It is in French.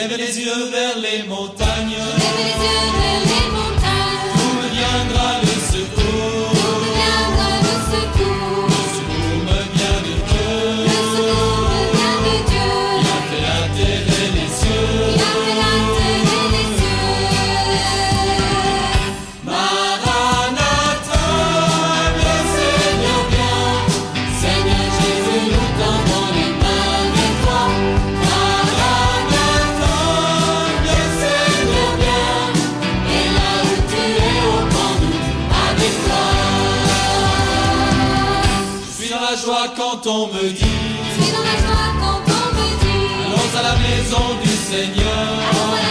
Lève les yeux vers les montagnes. Lève les yeux vers les montagnes. D'où me viendra le secours? D'où me viendra le secours? Le secours me vient de Dieu. Le secours me vient de Dieu. Il a fait la terre et les cieux. Il a fait la terre et les cieux. Maranatha, viens Seigneur, viens. Seigneur Jésus, nous tendons les mains vers toi. Maranatha, viens Seigneur, viens. Et là où tu es, prends-nous avec toi. Je suis dans la joie quand on me dit Je suis dans la joie quand on me dit allons à la maison du Seigneur. allons à la